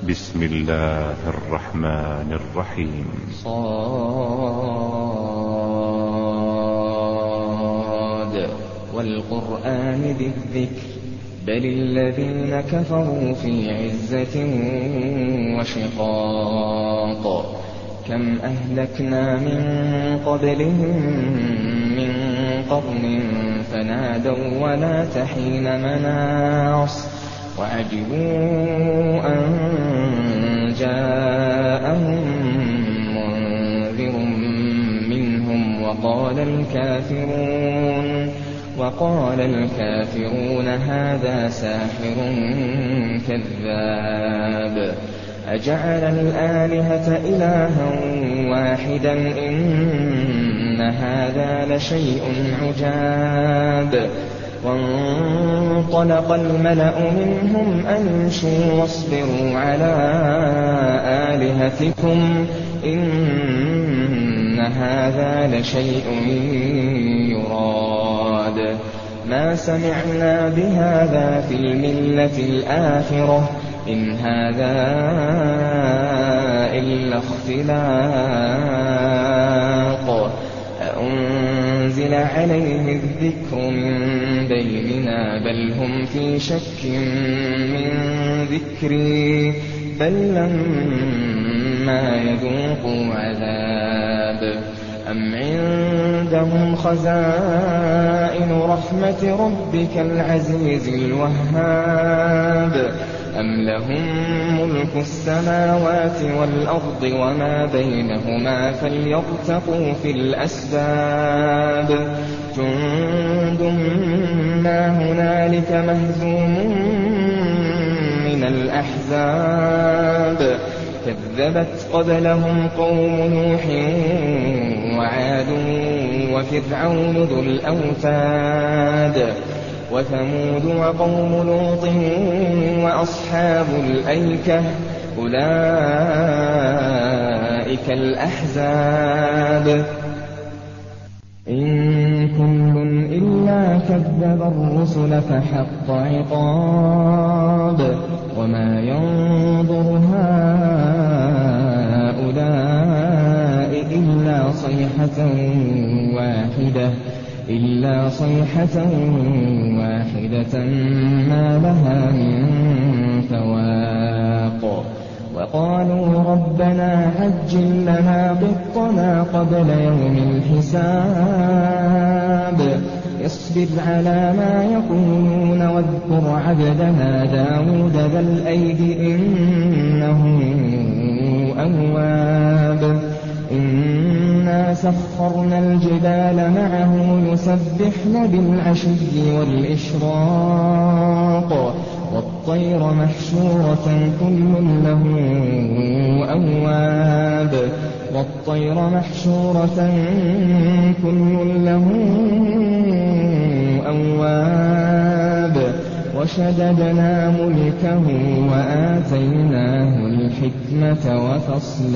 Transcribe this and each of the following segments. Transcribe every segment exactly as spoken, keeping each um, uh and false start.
بسم الله الرحمن الرحيم. صاد والقرآن ذي الذكر بل الذين كفروا في عزة وشقاق كم أهلكنا من قبلهم من قرن فنادوا ولا تحين مناص وعجبوا أن جاءهم منذر منهم وقال الكافرون وقال الكافرون هذا ساحر كذاب أجعل الآلهة إلها واحدا إن هذا لشيء عجاب وانطلق الملأ منهم أن امشوا واصبروا على آلهتكم إن هذا لشيء يراد ما سمعنا بهذا في الملة الآخرة إن هذا إلا اختلاق أأنزل عليه الذكر من بيننا بل هم في شك من ذكري بل لما يذوقوا عذاب أم عندهم خزائن رحمة ربك العزيز الوهاب أم لهم ملك السماوات والأرض وما بينهما فليرتقوا في الأسباب جند ما هنالك مهزوم من الأحزاب كذبت قبلهم قوم نوح وعاد وفرعون ذو الأوتاد وثمود وقوم لوط وأصحاب الأيكة أولئك الأحزاب إن كل إلا كذب الرسل فحق عقاب وما ينظر هؤلاء إلا صيحة واحدة إلا صيحة واحدة ما لها من فواق وقالوا ربنا عجل لنا قطنا قبل يوم الحساب اصبر على ما يقولون واذكر عبدنا داود ذا الأيد إنه أواب إنا سخرنا الجبال معه يسبحن بالعشي والإشراق والطير محشورة كل له أواب والطير محشورة كل له أواب وشددنا ملكه وآتيناه الحكمة وفصل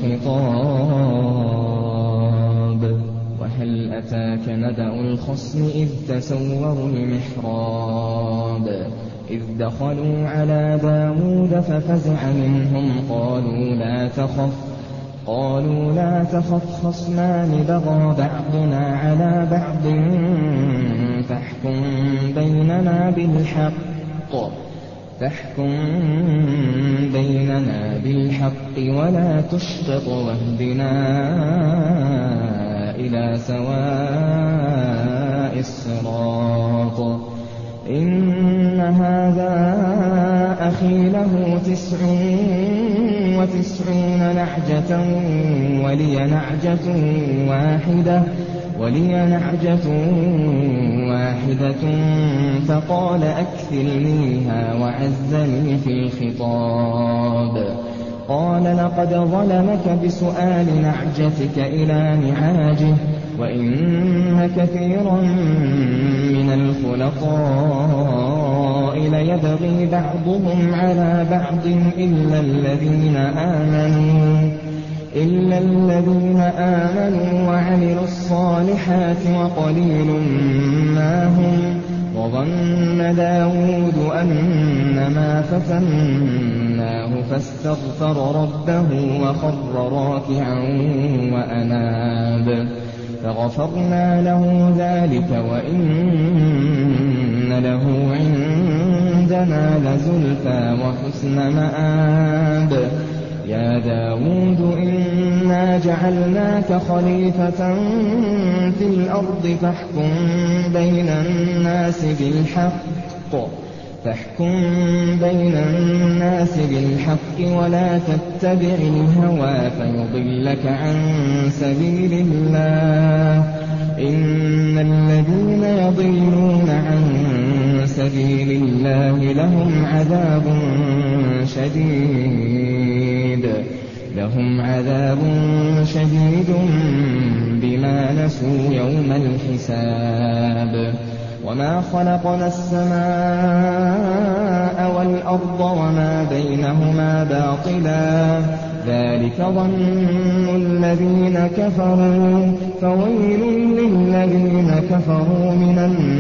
الخطاب وهل أتاك نبأ الخصم إذ تسوروا المحراب إذ دخلوا على داود ففزع منهم قالوا لا تخف قالوا لا تخف خصمان بغى بعضنا على بعض فاحكم بيننا بالحق فاحكم بيننا بالحق ولا تشطط واهدنا إلى سواء الصراط إن هذا أخي له تسع وتسعون نعجة ولي نعجة واحدة ولي نعجة واحدة فقال أكفلنيها وعزني في الخطاب قال لقد ظلمك بسؤال نعجتك إلى نعاجه وإن كثيرا من الخلطاء ليبغي بعضهم على بعض إلا الذين آمنوا إلا الذين آمنوا وعملوا الصالحات وقليل ما هم وظن داود أنما فتناه فاستغفر ربه وخر راكعا وأناب فغفرنا له ذلك وإن له عندنا لزلفى وحسن مآب يا داود إنا جعلناك خليفة في الأرض فاحكم بين الناس بالحق فاحكم بين الناس بالحق ولا تتبع الهوى فيضلك عن سبيل الله إن الذين يضلون عن سبيل الله لهم عذاب شديد لهم عذاب شديد بما نسوا يوم الحساب وما خلقنا السماء والأرض وما بينهما باطلا ذلك ظن الذين كفروا فويل للذين كفروا من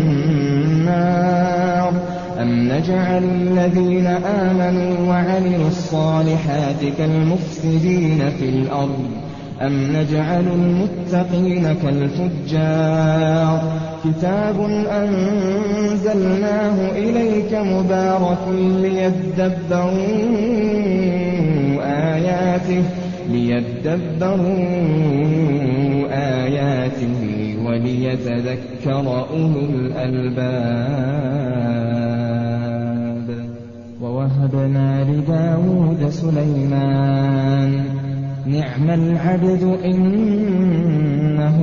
النار أم نجعل الذين آمنوا وعملوا الصالحات كالمفسدين في الأرض أم نجعل المتقين كالفجار كتاب أنزلناه إليك مبارك ليدبروا آياته ليدبروا آياته وليتذكر أولو الألباب ووهبنا لداود سليمان نعم العبد إنه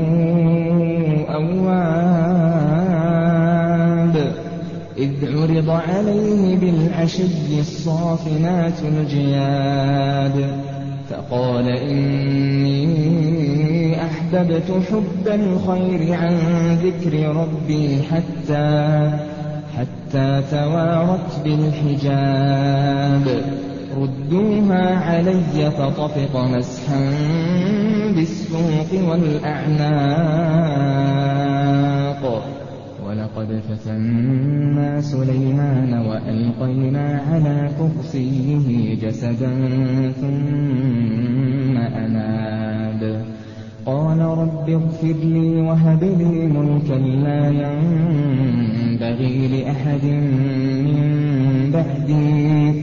أواب إذ عرض عليه بالعشي الصافنات الجياد فقال إني أحببت حب الخير عن ذكر ربي حتى حتى توارت بالحجاب ردوها علي فطفق مسحا بالسوق والأعناق ولقد فتنا سليمان وألقينا على كرسيه جسدا ثم أناب قال رب اغفر لي وهب لي ملكا لا ينبغي لأحد من بعدي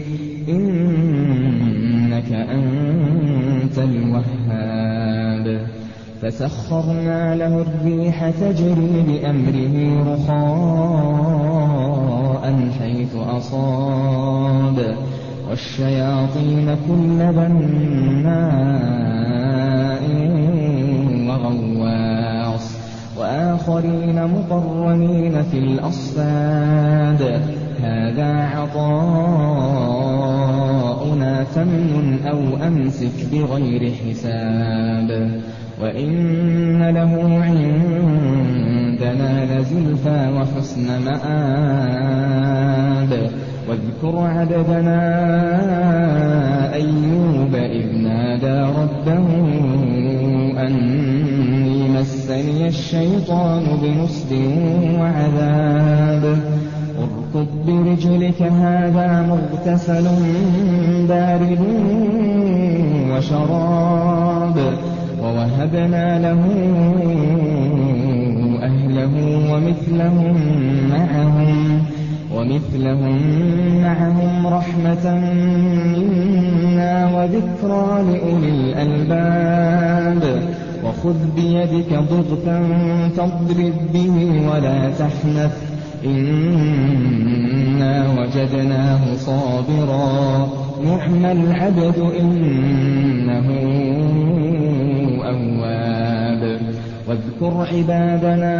إنك أنت الوهاب فسخرنا له الريح تجري بأمره رخاء حيث أصاب والشياطين كل بناء وغواص وآخرين مقرنين في الأصفاد هذا عطاؤنا فامنن أو أمسك بغير حساب وإن له عندنا لزلفى وحسن مآب واذكر عبدنا أيوب إذ نادى ربه أني مسني الشيطان بنصب وعذاب اركض برجلك هذا مغتسل بارد وشراب ووهبنا له أهله ومثلهم معهم ومثلهم معهم رحمة منا وذكرى لأولي الألباب وخذ بيدك ضغثا فاضرب به ولا تحنث إنا وجدناه صابرا نعم العبد إنه أواب واذكر عبادنا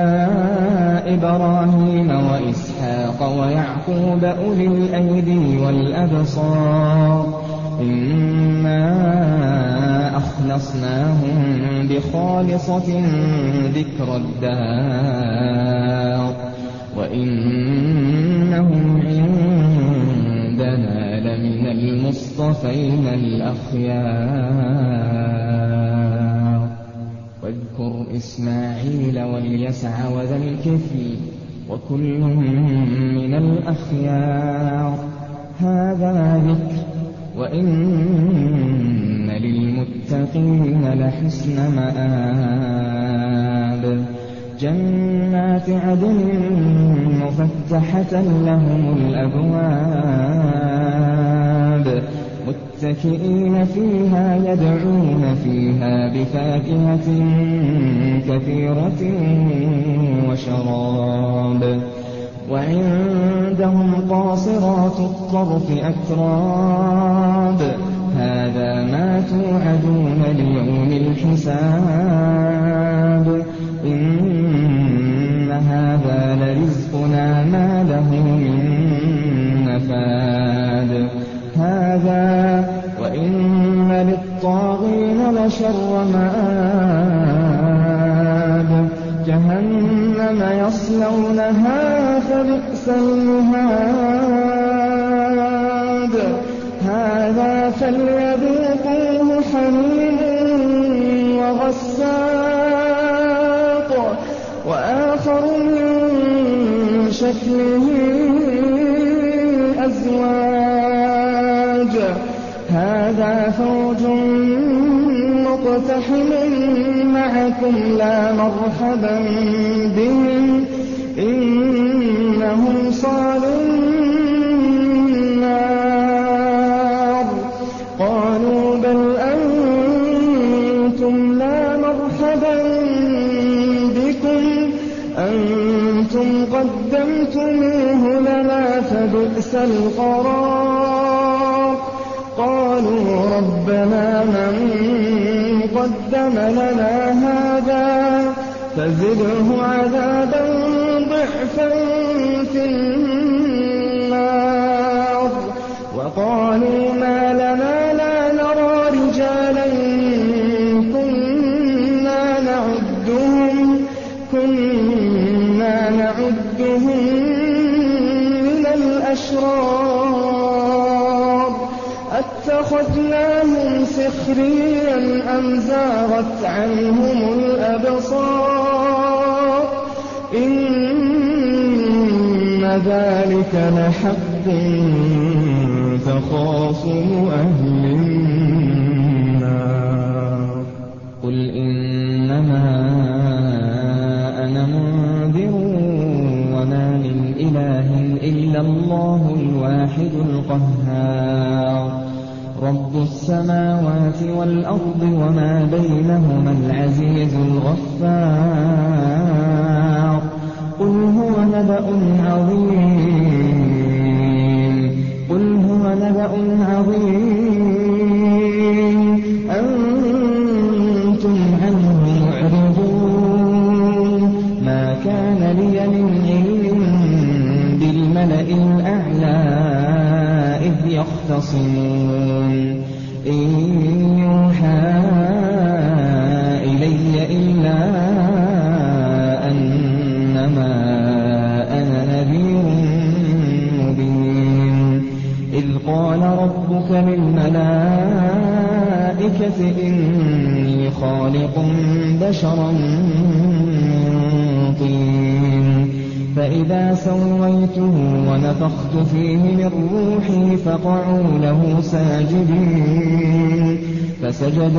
إبراهيم وإسحاق ويعقوب أولي الأيدي والأبصار إنا أخلصناهم بخالصة ذكر الدار وإنهم عندنا لمن المصطفين الأخيار واذكر إسماعيل واليسع وذا الكفل وكل من الأخيار. هذا ذكر وإن للمتقين لحسن مآب. جنات عدن مفتحة لهم الأبواب متكئين فيها يدعون فيها بفاكهة كثيرة وشراب. وعندهم قاصرات الطرف أتراب. هذا ما توعدون ليوم الحساب. إن هذا لرزقنا ما له من نفاد. هذا وإن للطاغين لشر مآب. جهنم يصلونها فبئس المهاد. هذا فليذوقوه حميم وغساق وآخر من شكله أزواج. هذا فوج مقتحم معكم لا مرحبا بهم إنهم صالوا النار. قالوا بل أنتم لا مرحبا بكم أنتم قدمتموه لنا فبئس القرار. قالوا ربنا من قدم لنا هذا فزده عذابا ضعفا في النار. وقالوا ما لنا لا نرى رجالا كنا نعدهم كنا نعدهم من الأشرار أتخذناهم سخريا أم زاغت عنهم الأبصار. إن ذلك لحق تخاصم أهل النار. قل إنما أنا منذر وما من إله إلا الله الواحد القهار. رب السماوات والأرض وما بينهما العزيز الغفار. قل هو نبأ عظيم قل هو نبأ عظيم أنتم عنه معرضون. ما كان لي من علم بالملأ الأعلى إذ يختصمون. إن يوحى إلي إلا أنما أنا نذير مبين. إذ قال ربك للملائكة إني خالق بشرا من طين فإذا سويته ونفخت فيه من روحي فقعوا له ساجدين. فسجد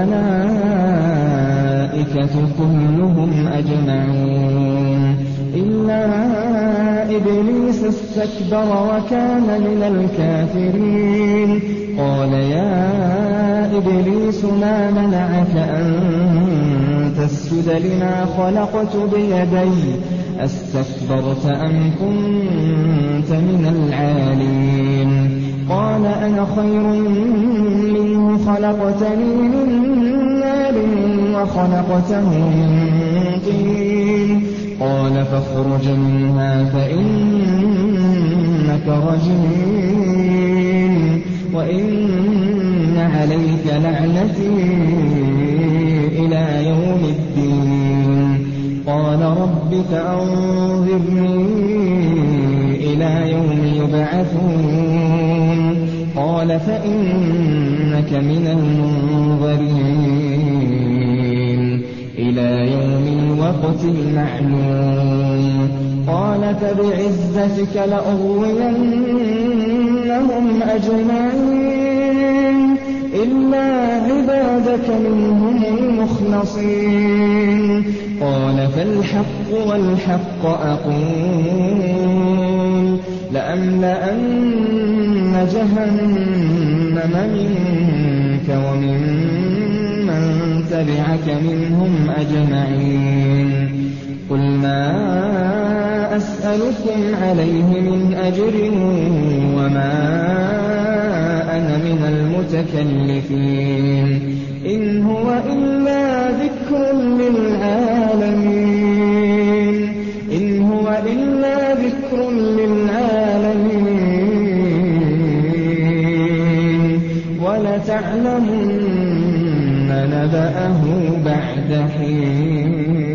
الملائكة كلهم أجمعون إلا إبليس استكبر وكان من الكافرين. قال يا إبليس ما منعك أن تسجد لما خلقت بيدي أستكبرت أم كنت من العالين. قال أنا خير منه خلقتني من نار وخلقته من طين. قال فاخرج منها فإنك رجيم وإن عليك لعنتي إلى يوم الدين. قال رب فأنظرني إلى يوم يبعثون. قال فإنك من المنظرين إلى يوم الوقت المعلوم. قال فبعزتك لأغوينهم أجمعين إلا عبادك منهم المخلصين قال فالحق والحق أقول لأملأن جهنم منك ومن من تبعك منهم أجمعين قل ما أسألكم عليه من أجر وما أنا من المتكلفين إن هو إلا ذكر للعالمين إن هو إلا ذكر للعالمين ولتعلمن نبأه بعد حين